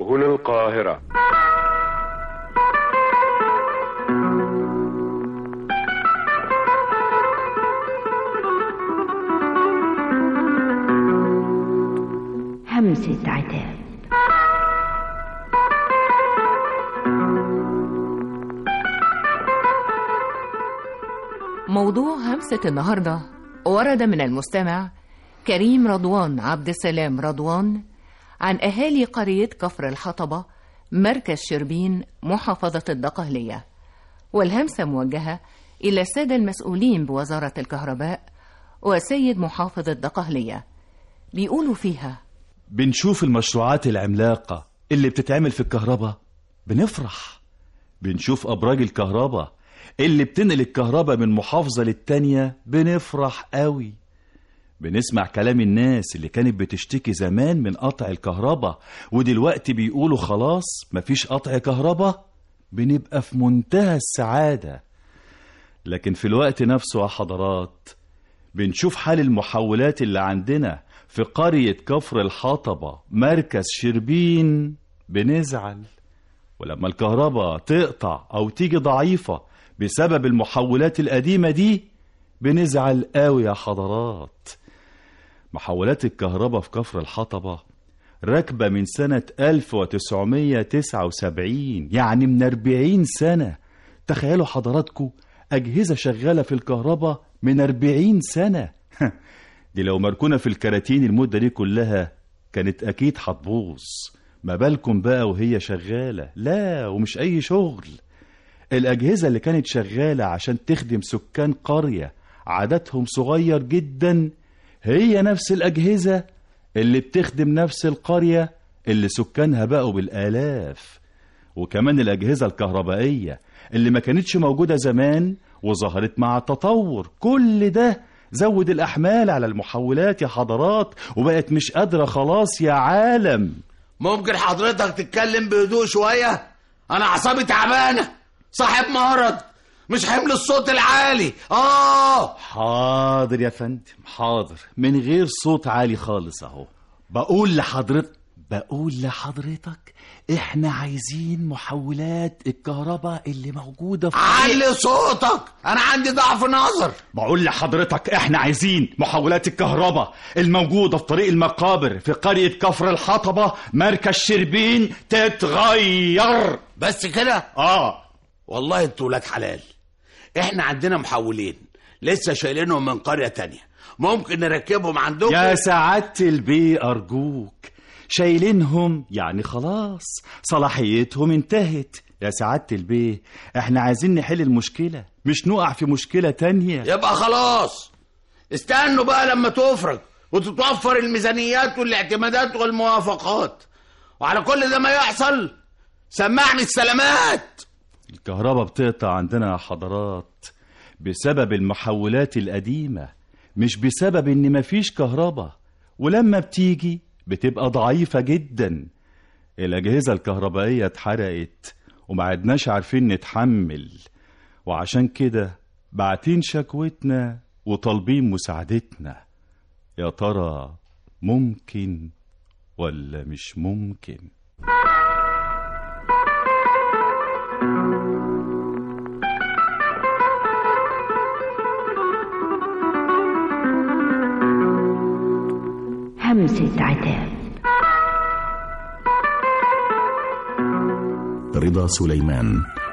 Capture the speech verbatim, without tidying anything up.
هنا القاهرة. همسة عتاب. موضوع همسة النهاردة ورد من المستمع كريم رضوان عبد السلام رضوان عن أهالي قرية كفر الحطبة مركز شربين محافظة الدقهلية، والهمسة موجهة إلى السادة المسؤولين بوزارة الكهرباء وسيد محافظ الدقهلية. بيقولوا فيها: بنشوف المشروعات العملاقة اللي بتتعمل في الكهرباء بنفرح، بنشوف أبراج الكهرباء اللي بتنقل الكهرباء من محافظة للتانية بنفرح قوي، بنسمع كلام الناس اللي كانت بتشتكي زمان من قطع الكهرباء ودلوقتي بيقولوا خلاص مفيش قطع كهرباء، بنبقى في منتهى السعادة. لكن في الوقت نفسه يا حضرات بنشوف حال المحولات اللي عندنا في قرية كفر الحطبة مركز شربين بنزعل، ولما الكهرباء تقطع أو تيجي ضعيفة بسبب المحولات القديمة دي بنزعل قوي يا حضرات. محولات الكهرباء في كفر الحطبة راكبة من سنة ألف وتسعمية وتسعة وسبعين، يعني من أربعين سنة. تخيلوا حضراتكم أجهزة شغالة في الكهرباء من أربعين سنة. دي لو مركونة في الكراتين المدة دي كلها كانت أكيد هتبوظ، ما بالكم بقى وهي شغالة؟ لا، ومش أي شغل. الأجهزة اللي كانت شغالة عشان تخدم سكان قرية عددهم صغير جدا هي نفس الأجهزة اللي بتخدم نفس القرية اللي سكانها بقوا بالآلاف. وكمان الأجهزة الكهربائية اللي ما كانتش موجودة زمان وظهرت مع التطور، كل ده زود الأحمال على المحولات يا حضرات وبقت مش قادرة خلاص يا عالم. ممكن حضرتك تتكلم بهدوء شوية؟ أنا أعصابي تعبانة، صاحب مرض، مش حمل الصوت العالي. آه حاضر يا فندم، حاضر، من غير صوت عالي خالص أهو. بقول لحضرتك بقول لحضرتك احنا عايزين محولات الكهرباء اللي موجودة في علي صوتك، انا عندي ضعف نظر. بقول لحضرتك احنا عايزين محولات الكهرباء الموجودة في طريق المقابر في قرية كفر الحطبة مركز شربين تتغير. بس كده؟ اه والله انتوا ولاد حلال. احنا عندنا محولين لسه شايلينهم من قرية تانية، ممكن نركبهم عندكم؟ يا سعادة البي أرجوك، شايلينهم يعني خلاص صلاحيتهم انتهت. يا سعادة البيه احنا عايزين نحل المشكلة مش نقع في مشكلة تانية. يبقى خلاص استنوا بقى لما تفرج وتتوفر الميزانيات والاعتمادات والموافقات، وعلى كل ده ما يحصل سمعني السلامات. الكهرباء بتقطع عندنا يا حضرات بسبب المحولات القديمة، مش بسبب ان مفيش كهرباء، ولما بتيجي بتبقى ضعيفة جدا. الأجهزة الكهربائية اتحرقت وما عدناش عارفين نتحمل، وعشان كده بعتين شكوتنا وطالبين مساعدتنا. يا ترى ممكن ولا مش ممكن؟ همسة عتاب. رضا سليمان.